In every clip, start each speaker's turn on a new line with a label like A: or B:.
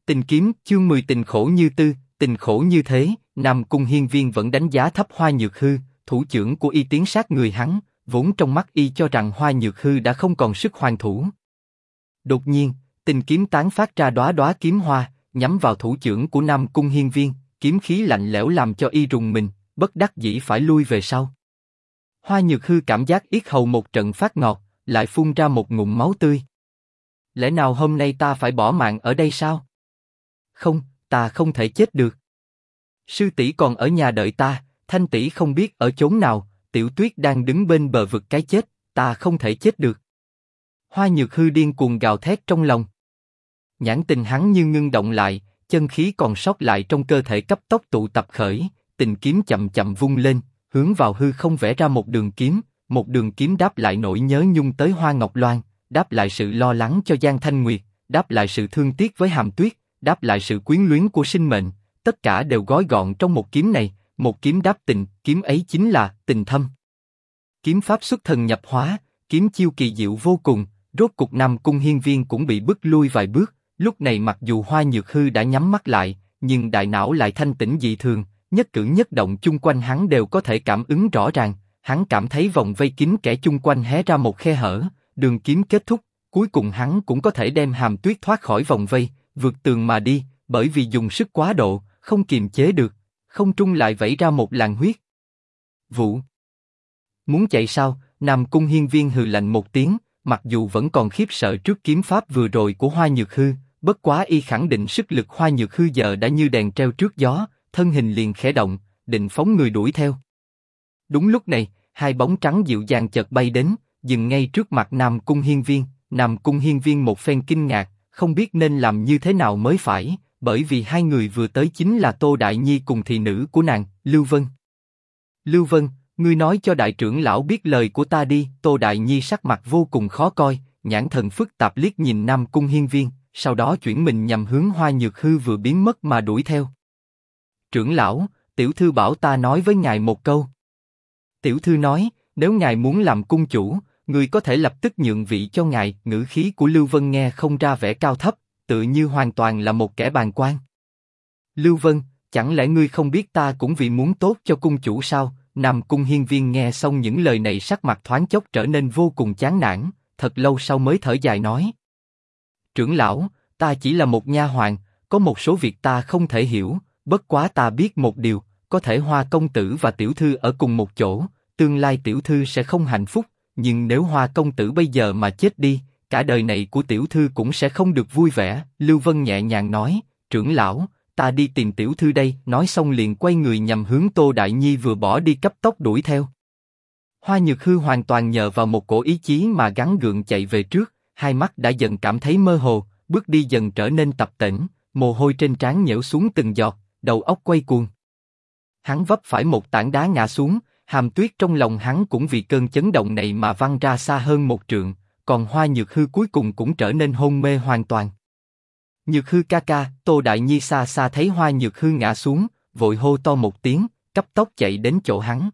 A: Tình kiếm, chương 10 tình khổ như tư, tình khổ như thế, Nam Cung Hiên Viên vẫn đánh giá thấp Hoa Nhược Hư, thủ trưởng của y tiến sát người hắn, vốn trong mắt y cho rằng Hoa Nhược Hư đã không còn sức hoàn thủ. Đột nhiên, tình kiếm tán phát ra đóa đóa kiếm hoa, nhắm vào thủ trưởng của Nam Cung Hiên Viên, kiếm khí lạnh lẽo làm cho y rùng mình, bất đắc dĩ phải lui về sau. Hoa Nhược Hư cảm giác yết hầu một trận phát ngọt, lại phun ra một ngụm máu tươi. Lẽ nào hôm nay ta phải bỏ mạng ở đây sao? Không, ta không thể chết được. Sư tỷ còn ở nhà đợi ta, Thanh tỷ không biết ở chốn nào, Tiểu Tuyết đang đứng bên bờ vực cái chết, ta không thể chết được. Hoa Nhược Hư điên cuồng gào thét trong lòng. Nhãn tình hắn như ngưng động lại, chân khí còn sót lại trong cơ thể cấp tốc tụ tập khởi, tình kiếm chậm chậm vung lên, hướng vào hư không vẽ ra một đường kiếm đáp lại nỗi nhớ nhung tới Hoa Ngọc Loan, đáp lại sự lo lắng cho Giang Thanh Nguyệt, đáp lại sự thương tiếc với Hàm Tuyết, đáp lại sự quyến luyến của sinh mệnh, tất cả đều gói gọn trong một kiếm này, một kiếm đáp tình, kiếm ấy chính là tình thâm. Kiếm pháp xuất thần nhập hóa, kiếm chiêu kỳ diệu vô cùng, rốt cục Nam Cung Hiên Viên cũng bị bức lui vài bước. Lúc này mặc dù Hoa Nhược Hư đã nhắm mắt lại, nhưng đại não lại thanh tĩnh dị thường, nhất cử nhất động chung quanh hắn đều có thể cảm ứng rõ ràng. Hắn cảm thấy vòng vây kín kẽ chung quanh hé ra một khe hở, đường kiếm kết thúc, cuối cùng hắn cũng có thể đem Hàm Tuyết thoát khỏi vòng vây, vượt tường mà đi, bởi vì dùng sức quá độ, không kiềm chế được, không trung lại vẩy ra một làn huyết. Vụ. Muốn chạy sao? Nam Cung Hiên Viên hừ lạnh một tiếng, mặc dù vẫn còn khiếp sợ trước kiếm pháp vừa rồi của Hoa Nhược Hư, bất quá y khẳng định sức lực Hoa Nhược Hư giờ đã như đèn treo trước gió, thân hình liền khẽ động, định phóng người đuổi theo. Đúng lúc này, hai bóng trắng dịu dàng chợt bay đến, dừng ngay trước mặt Nam Cung Hiên Viên. Nam Cung Hiên Viên một phen kinh ngạc, không biết nên làm như thế nào mới phải, bởi vì hai người vừa tới chính là Tô Đại Nhi cùng thị nữ của nàng, Lưu Vân. Lưu Vân, ngươi nói cho đại trưởng lão biết lời của ta đi. Tô Đại Nhi sắc mặt vô cùng khó coi, nhãn thần phức tạp liếc nhìn Nam Cung Hiên Viên, sau đó chuyển mình nhằm hướng Hoa Nhược Hư vừa biến mất mà đuổi theo. Trưởng lão, tiểu thư bảo ta nói với ngài một câu. Tiểu thư nói, nếu ngài muốn làm cung chủ, người có thể lập tức nhượng vị cho ngài. Ngữ khí của Lưu Vân nghe không ra vẻ cao thấp, tự như hoàn toàn là một kẻ bàng quan. Lưu Vân, chẳng lẽ ngươi không biết ta cũng vì muốn tốt cho cung chủ sao? Nam Cung Hiên Viên nghe xong những lời này sắc mặt thoáng chốc trở nên vô cùng chán nản, thật lâu sau mới thở dài nói. Trưởng lão, ta chỉ là một nha hoàn, có một số việc ta không thể hiểu, bất quá ta biết một điều, có thể Hoa công tử và tiểu thư ở cùng một chỗ, tương lai tiểu thư sẽ không hạnh phúc, nhưng nếu Hoa công tử bây giờ mà chết đi, cả đời này của tiểu thư cũng sẽ không được vui vẻ. Lưu Vân nhẹ nhàng nói, trưởng lão, ta đi tìm tiểu thư đây. Nói xong liền quay người nhằm hướng Tô Đại Nhi vừa bỏ đi cấp tốc đuổi theo. Hoa Nhược Hư hoàn toàn nhờ vào một cổ ý chí mà gắng gượng chạy về trước, hai mắt đã dần cảm thấy mơ hồ, bước đi dần trở nên tập tễnh, mồ hôi trên trán nhễu xuống từng giọt, đầu óc quay cuồng. Hắn vấp phải một tảng đá ngã xuống, Hàm Tuyết trong lòng hắn cũng vì cơn chấn động này mà văng ra xa hơn một trượng, còn Hoa Nhược Hư cuối cùng cũng trở nên hôn mê hoàn toàn. Nhược Hư ca ca. Tô Đại Nhi xa xa thấy Hoa Nhược Hư ngã xuống, vội hô to một tiếng, cấp tốc chạy đến chỗ hắn.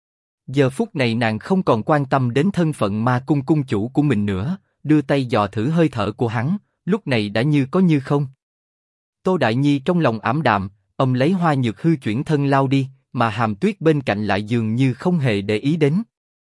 A: Giờ phút này nàng không còn quan tâm đến thân phận Ma Cung cung chủ của mình nữa, đưa tay dò thử hơi thở của hắn, lúc này đã như có như không. Tô Đại Nhi trong lòng ảm đạm, ông lấy Hoa Nhược Hư chuyển thân lao đi, mà Hàm Tuyết bên cạnh lại dường như không hề để ý đến.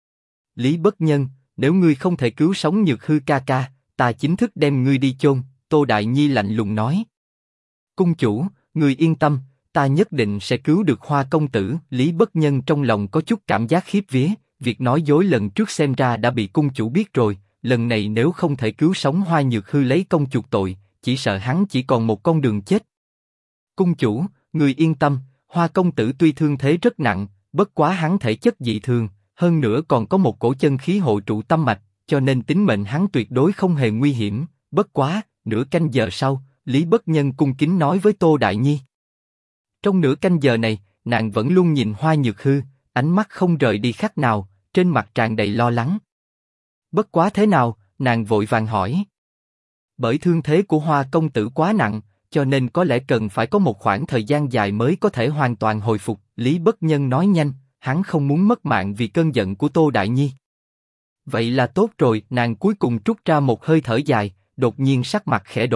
A: Lý Bất Nhân, nếu ngươi không thể cứu sống Nhược Hư ca ca, ta chính thức đem ngươi đi chôn. Tô Đại Nhi lạnh lùng nói. Cung chủ, người yên tâm, ta nhất định sẽ cứu được Hoa công tử. Lý Bất Nhân trong lòng có chút cảm giác khiếp vía, việc nói dối lần trước xem ra đã bị cung chủ biết rồi, lần này nếu không thể cứu sống Hoa Nhược Hư lấy công chuộc tội, chỉ sợ hắn chỉ còn một con đường chết. Cung chủ, người yên tâm, Hoa công tử tuy thương thế rất nặng, bất quá hắn thể chất dị thường, hơn nữa còn có một cổ chân khí hộ trụ tâm mạch, cho nên tính mệnh hắn tuyệt đối không hề nguy hiểm. Bất quá, nửa canh giờ sau, Lý Bất Nhân cung kính nói với Tô Đại Nhi. Trong nửa canh giờ này, nàng vẫn luôn nhìn Hoa Nhược Hư, ánh mắt không rời đi khắc nào, trên mặt tràn đầy lo lắng. Bất quá thế nào? Nàng vội vàng hỏi. Bởi thương thế của Hoa công tử quá nặng, cho nên có lẽ cần phải có một khoảng thời gian dài mới có thể hoàn toàn hồi phục. Lý Bất Nhân nói nhanh, hắn không muốn mất mạng vì cơn giận của Tô Đại Nhi. Vậy là tốt rồi. Nàng cuối cùng trút ra một hơi thở dài, đột nhiên sắc mặt khẽ đổi,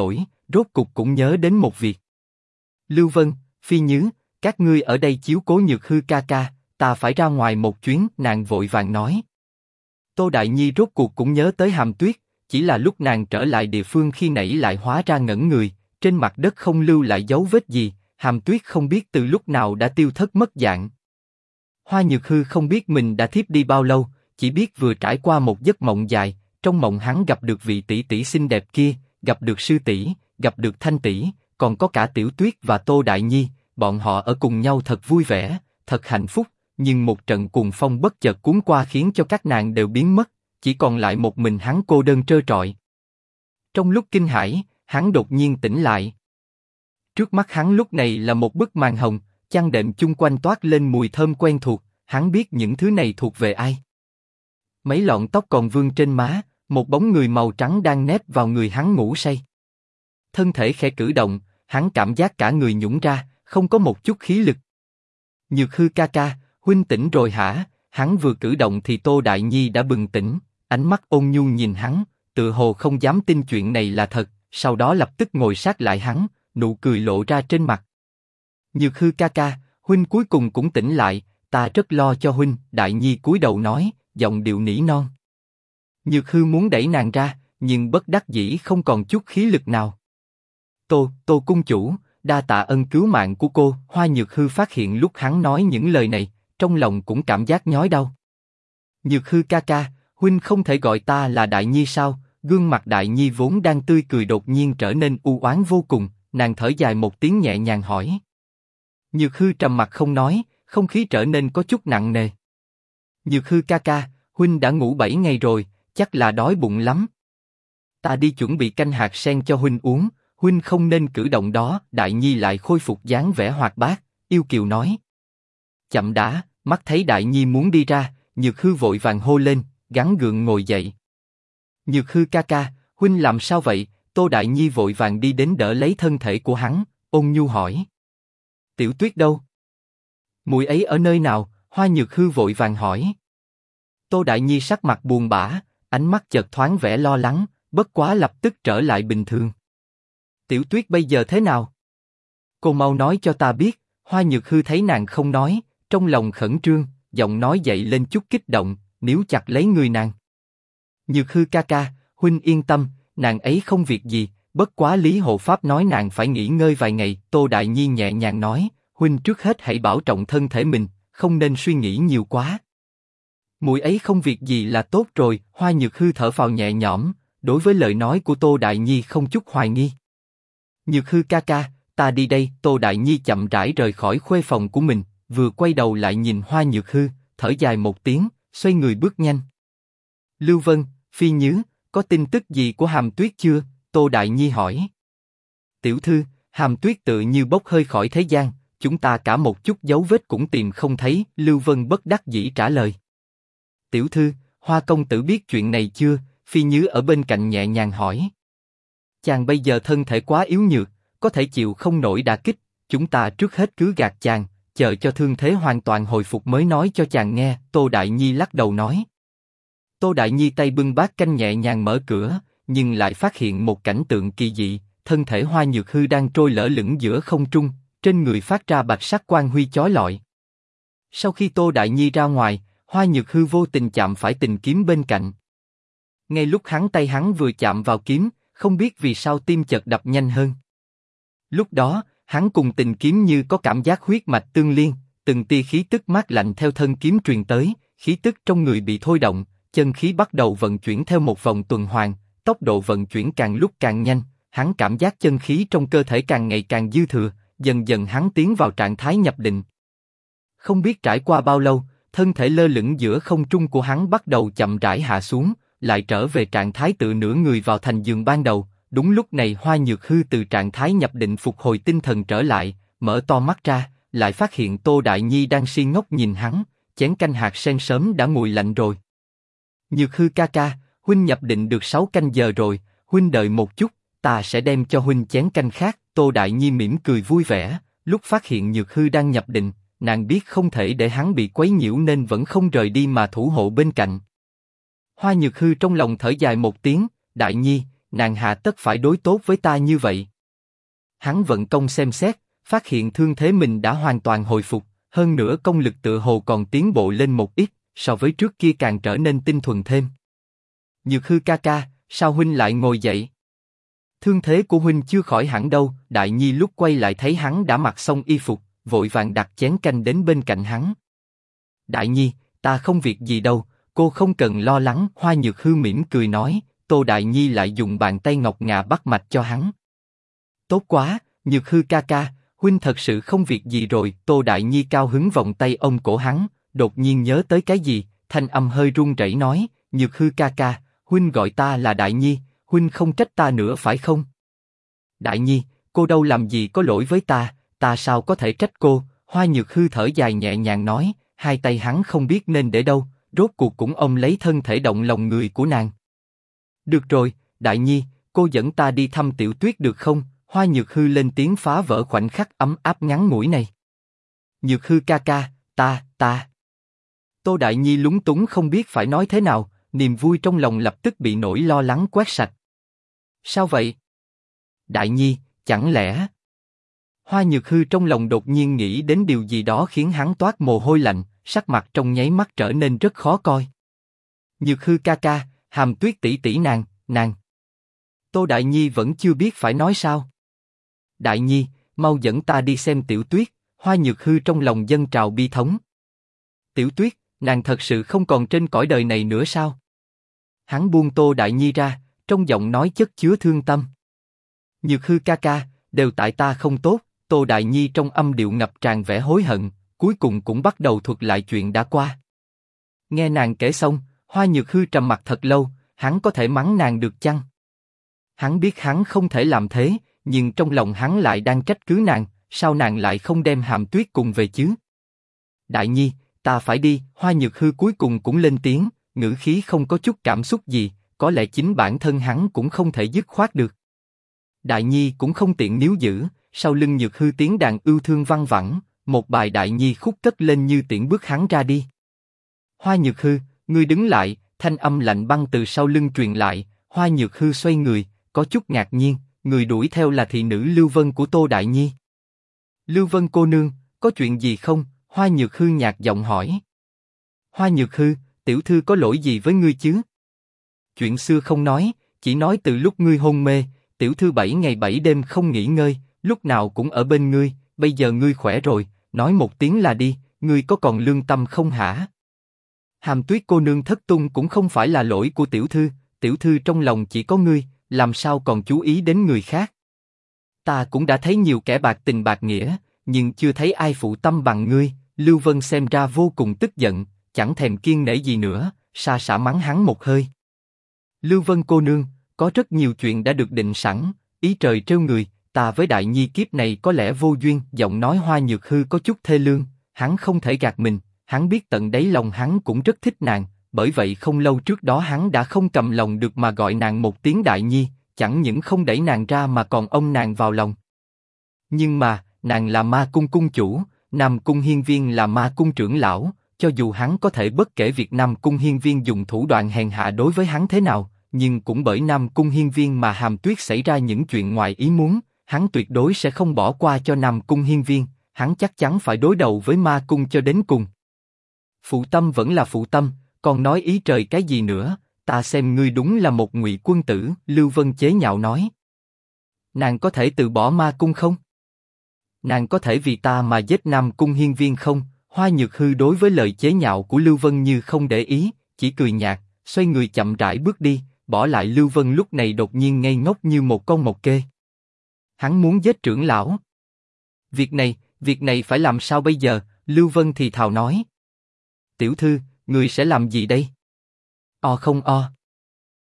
A: rốt cục cũng nhớ đến một việc. Lưu Vân, Phi Nhứ, các ngươi ở đây chiếu cố Nhược Hư ca ca, ta phải ra ngoài một chuyến, nàng vội vàng nói. Tô Đại Nhi rốt cuộc cũng nhớ tới Hàm Tuyết, chỉ là lúc nàng trở lại địa phương khi nãy lại hóa ra ngẩn người, trên mặt đất không lưu lại dấu vết gì, Hàm Tuyết không biết từ lúc nào đã tiêu thất mất dạng. Hoa Nhược Hư không biết mình đã thiếp đi bao lâu, chỉ biết vừa trải qua một giấc mộng dài, trong mộng hắn gặp được vị tỷ tỷ xinh đẹp kia, gặp được sư tỷ, gặp được Thanh tỷ, còn có cả Tiểu Tuyết và Tô Đại Nhi, bọn họ ở cùng nhau thật vui vẻ, thật hạnh phúc, nhưng một trận cuồng phong bất chợt cuốn qua khiến cho các nàng đều biến mất, chỉ còn lại một mình hắn cô đơn trơ trọi. Trong lúc kinh hãi, hắn đột nhiên tỉnh lại. Trước mắt hắn lúc này là một bức màn hồng, chăn đệm chung quanh toát lên mùi thơm quen thuộc, hắn biết những thứ này thuộc về ai. Mấy lọn tóc còn vương trên má, một bóng người màu trắng đang nép vào người hắn ngủ say. Thân thể khẽ cử động, hắn cảm giác cả người nhũn ra, không có một chút khí lực. Nhược Hư ca ca, huynh tỉnh rồi hả? Hắn vừa cử động thì Tô Đại Nhi đã bừng tỉnh, ánh mắt ôn nhu nhìn hắn, tự hồ không dám tin chuyện này là thật, sau đó lập tức ngồi sát lại hắn, nụ cười lộ ra trên mặt. Nhược Hư ca ca, huynh cuối cùng cũng tỉnh lại, ta rất lo cho huynh. Đại Nhi cúi đầu nói, giọng điệu nỉ non. Nhược Hư muốn đẩy nàng ra, nhưng bất đắc dĩ không còn chút khí lực nào. Tô cung chủ, đa tạ ân cứu mạng của cô. Hoa Nhược Hư phát hiện lúc hắn nói những lời này, trong lòng cũng cảm giác nhói đau. Nhược Hư ca ca, huynh không thể gọi ta là Đại Nhi sao? Gương mặt Đại Nhi vốn đang tươi cười đột nhiên trở nên u oán vô cùng, nàng thở dài một tiếng nhẹ nhàng hỏi. Nhược Hư trầm mặt không nói, không khí trở nên có chút nặng nề. Nhược Hư ca ca, huynh đã ngủ 7 ngày rồi, chắc là đói bụng lắm. Ta đi chuẩn bị canh hạt sen cho huynh uống, huynh không nên cử động đó. Đại Nhi lại khôi phục dáng vẻ hoạt bát, yêu kiều nói. Chậm đã, mắt thấy Đại Nhi muốn đi ra, Nhược Hư vội vàng hô lên, gắng gượng ngồi dậy. Nhược Hư ca ca, huynh làm sao vậy? Tô Đại Nhi vội vàng đi đến đỡ lấy thân thể của hắn, ôn nhu hỏi. Tiểu Tuyết đâu? Muội ấy ở nơi nào? Hoa Nhược Hư vội vàng hỏi. Tô Đại Nhi sắc mặt buồn bã, ánh mắt chợt thoáng vẻ lo lắng, bất quá lập tức trở lại bình thường. Tiểu Tuyết bây giờ thế nào? Cô mau nói cho ta biết. Hoa Nhược Hư thấy nàng không nói, trong lòng khẩn trương, giọng nói dậy lên chút kích động, níu chặt lấy người nàng. Nhược Hư ca ca, huynh yên tâm, nàng ấy không việc gì, bất quá Lý Hộ Pháp nói nàng phải nghỉ ngơi vài ngày. Tô Đại Nhi nhẹ nhàng nói, huynh trước hết hãy bảo trọng thân thể mình, không nên suy nghĩ nhiều quá. Muội ấy không việc gì là tốt rồi. Hoa Nhược Hư thở phào nhẹ nhõm, đối với lời nói của Tô Đại Nhi không chút hoài nghi. Nhược Hư ca ca, ta đi đây. Tô Đại Nhi chậm rãi rời khỏi khuê phòng của mình, vừa quay đầu lại nhìn Hoa Nhược Hư, thở dài một tiếng, xoay người bước nhanh. Lưu Vân, Phi Nhứ, có tin tức gì của Hàm Tuyết chưa? Tô Đại Nhi hỏi. Tiểu thư, Hàm Tuyết tự như bốc hơi khỏi thế gian, chúng ta cả một chút dấu vết cũng tìm không thấy. Lưu Vân bất đắc dĩ trả lời. Tiểu thư, Hoa công tử biết chuyện này chưa? Phi Nhứ ở bên cạnh nhẹ nhàng hỏi. Chàng bây giờ thân thể quá yếu nhược, có thể chịu không nổi đả kích, chúng ta trước hết cứ gạt chàng, chờ cho thương thế hoàn toàn hồi phục mới nói cho chàng nghe. Tô Đại Nhi lắc đầu nói. Tô Đại Nhi tay bưng bát canh nhẹ nhàng mở cửa, nhưng lại phát hiện một cảnh tượng kỳ dị, thân thể Hoa Nhược Hư đang trôi lơ lửng giữa không trung, trên người phát ra bạch sắc quang huy chói lọi. Sau khi Tô Đại Nhi ra ngoài, Hoa Nhược Hư vô tình chạm phải tình kiếm bên cạnh. Ngay lúc tay hắn vừa chạm vào kiếm, không biết vì sao tim chợt đập nhanh hơn. Lúc đó, hắn cùng tình kiếm như có cảm giác huyết mạch tương liên, từng tia khí tức mát lạnh theo thân kiếm truyền tới, khí tức trong người bị thôi động, chân khí bắt đầu vận chuyển theo một vòng tuần hoàn, tốc độ vận chuyển càng lúc càng nhanh, hắn cảm giác chân khí trong cơ thể càng ngày càng dư thừa, dần dần hắn tiến vào trạng thái nhập định. Không biết trải qua bao lâu, thân thể lơ lửng giữa không trung của hắn bắt đầu chậm rãi hạ xuống, lại trở về trạng thái tựa nửa người vào thành giường ban đầu. Đúng lúc này Hoa Nhược Hư từ trạng thái nhập định phục hồi tinh thần trở lại, mở to mắt ra, lại phát hiện Tô Đại Nhi đang si ngốc nhìn hắn, chén canh hạt sen sớm đã nguội lạnh rồi. Nhược Hư ca ca, huynh nhập định được 6 canh giờ rồi, huynh đợi một chút, ta sẽ đem cho huynh chén canh khác. Tô Đại Nhi mỉm cười vui vẻ, lúc phát hiện Nhược Hư đang nhập định, nàng biết không thể để hắn bị quấy nhiễu nên vẫn không rời đi mà thủ hộ bên cạnh. Hoa Nhược Hư trong lòng thở dài một tiếng, Đại Nhi, nàng hà tất phải đối tốt với ta như vậy. Hắn vận công xem xét, phát hiện thương thế mình đã hoàn toàn hồi phục, hơn nữa công lực tựa hồ còn tiến bộ lên một ít, so với trước kia càng trở nên tinh thuần thêm. Nhược Hư ca ca, sao huynh lại ngồi dậy? Thương thế của huynh chưa khỏi hẳn đâu. Đại Nhi lúc quay lại thấy hắn đã mặc xong y phục, vội vàng đặt chén canh đến bên cạnh hắn. Đại Nhi, ta không việc gì đâu, cô không cần lo lắng. Hoa Nhược Hư mỉm cười nói. Tô Đại Nhi lại dùng bàn tay ngọc ngà bắt mạch cho hắn. Tốt quá, Nhược Hư ca ca, huynh thật sự không việc gì rồi. Tô Đại Nhi cao hứng vòng tay ôm cổ hắn, đột nhiên nhớ tới cái gì, thanh âm hơi run rẩy nói, Nhược Hư ca ca, huynh gọi ta là Đại Nhi, huynh không trách ta nữa phải không? Đại Nhi, cô đâu làm gì có lỗi với ta sao có thể trách cô? Hoa Nhược Hư thở dài nhẹ nhàng nói, hai tay hắn không biết nên để đâu, rốt cuộc cũng ôm lấy thân thể động lòng người của nàng. Được rồi, Đại Nhi, cô dẫn ta đi thăm Tiểu Tuyết được không? Hoa Nhược Hư lên tiếng phá vỡ khoảnh khắc ấm áp ngắn ngủi này. Nhược Hư ca ca, ta. Tô Đại Nhi lúng túng không biết phải nói thế nào, niềm vui trong lòng lập tức bị nỗi lo lắng quét sạch. Sao vậy? Đại Nhi, chẳng lẽ... Hoa Nhược Hư trong lòng đột nhiên nghĩ đến điều gì đó khiến hắn toát mồ hôi lạnh, sắc mặt trong nháy mắt trở nên rất khó coi. Nhược Hư ca ca, Hàm Tuyết tỷ tỷ nàng. Tô Đại Nhi vẫn chưa biết phải nói sao. Đại Nhi, mau dẫn ta đi xem Tiểu Tuyết. Hoa Nhược Hư trong lòng dâng trào bi thống. Tiểu Tuyết, nàng thật sự không còn trên cõi đời này nữa sao? Hắn buông Tô Đại Nhi ra, trong giọng nói chất chứa thương tâm. Nhược Hư ca ca, đều tại ta không tốt. Tô Đại Nhi trong âm điệu ngập tràn vẻ hối hận, cuối cùng cũng bắt đầu thuật lại chuyện đã qua. Nghe nàng kể xong, Hoa Nhược Hư trầm mặc thật lâu, hắn có thể mắng nàng được chăng? Hắn biết hắn không thể làm thế, nhưng trong lòng hắn lại đang trách cứ nàng, sao nàng lại không đem Hàm Tuyết cùng về chứ? Đại Nhi, ta phải đi. Hoa Nhược Hư cuối cùng cũng lên tiếng, ngữ khí không có chút cảm xúc gì, có lẽ chính bản thân hắn cũng không thể dứt khoát được. Đại Nhi cũng không tiện níu giữ, sau lưng Nhược Hư tiếng đàn yêu thương văng vẳng, một bài Đại Nhi khúc cất lên như tiễn bước hắn ra đi. Hoa Nhược Hư, ngươi đứng lại. Thanh âm lạnh băng từ sau lưng truyền lại. Hoa Nhược Hư xoay người, có chút ngạc nhiên, người đuổi theo là thị nữ Lưu Vân của Tô Đại Nhi. Lưu Vân cô nương, có chuyện gì không? Hoa Nhược Hư nhạt giọng hỏi. Hoa Nhược Hư, tiểu thư có lỗi gì với ngươi chứ? Chuyện xưa không nói, chỉ nói từ lúc ngươi hôn mê, tiểu thư 7 ngày 7 đêm không nghỉ ngơi, lúc nào cũng ở bên ngươi, bây giờ ngươi khỏe rồi, nói một tiếng là đi, ngươi có còn lương tâm không hả? Hàm Tuyết cô nương thất tung cũng không phải là lỗi của tiểu thư trong lòng chỉ có ngươi, làm sao còn chú ý đến người khác? Ta cũng đã thấy nhiều kẻ bạc tình bạc nghĩa, nhưng chưa thấy ai phụ tâm bằng ngươi. Lưu Vân xem ra vô cùng tức giận, chẳng thèm kiêng nể gì nữa, sa sả mắng hắn một hơi. Lưu Vân cô nương, có rất nhiều chuyện đã được định sẵn, ý trời trêu người, ta với Đại Nhi kiếp này có lẽ vô duyên. Giọng nói Hoa Nhược Hư có chút thê lương, hắn không thể gạt mình, hắn biết tận đáy lòng hắn cũng rất thích nàng, bởi vậy không lâu trước đó hắn đã không cầm lòng được mà gọi nàng một tiếng Đại Nhi, chẳng những không đẩy nàng ra mà còn ôm nàng vào lòng. Nhưng mà, nàng là Ma Cung cung chủ, Nam Cung Hiên Viên là Ma Cung trưởng lão, cho dù hắn có thể bất kể việc Nam Cung Hiên Viên dùng thủ đoạn hèn hạ đối với hắn thế nào, nhưng cũng bởi Nam Cung Hiên Viên mà Hàm Tuyết xảy ra những chuyện ngoài ý muốn, hắn tuyệt đối sẽ không bỏ qua cho Nam Cung Hiên Viên, hắn chắc chắn phải đối đầu với Ma Cung cho đến cùng. Phụ tâm vẫn là phụ tâm, còn nói ý trời cái gì nữa? Ta xem ngươi đúng là một ngụy quân tử. Lưu Vân chế nhạo nói. Nàng có thể từ bỏ Ma Cung không? Nàng có thể vì ta mà giết Nam Cung Hiên Viên không? Hoa Nhược Hư đối với lời chế nhạo của Lưu Vân như không để ý, chỉ cười nhạt, xoay người chậm rãi bước đi, bỏ lại Lưu Vân lúc này đột nhiên ngây ngốc như một con mộc kê. Hắn muốn giết trưởng lão. Việc này phải làm sao bây giờ? Lưu Vân thì thào nói. Tiểu thư, người sẽ làm gì đây? O không o.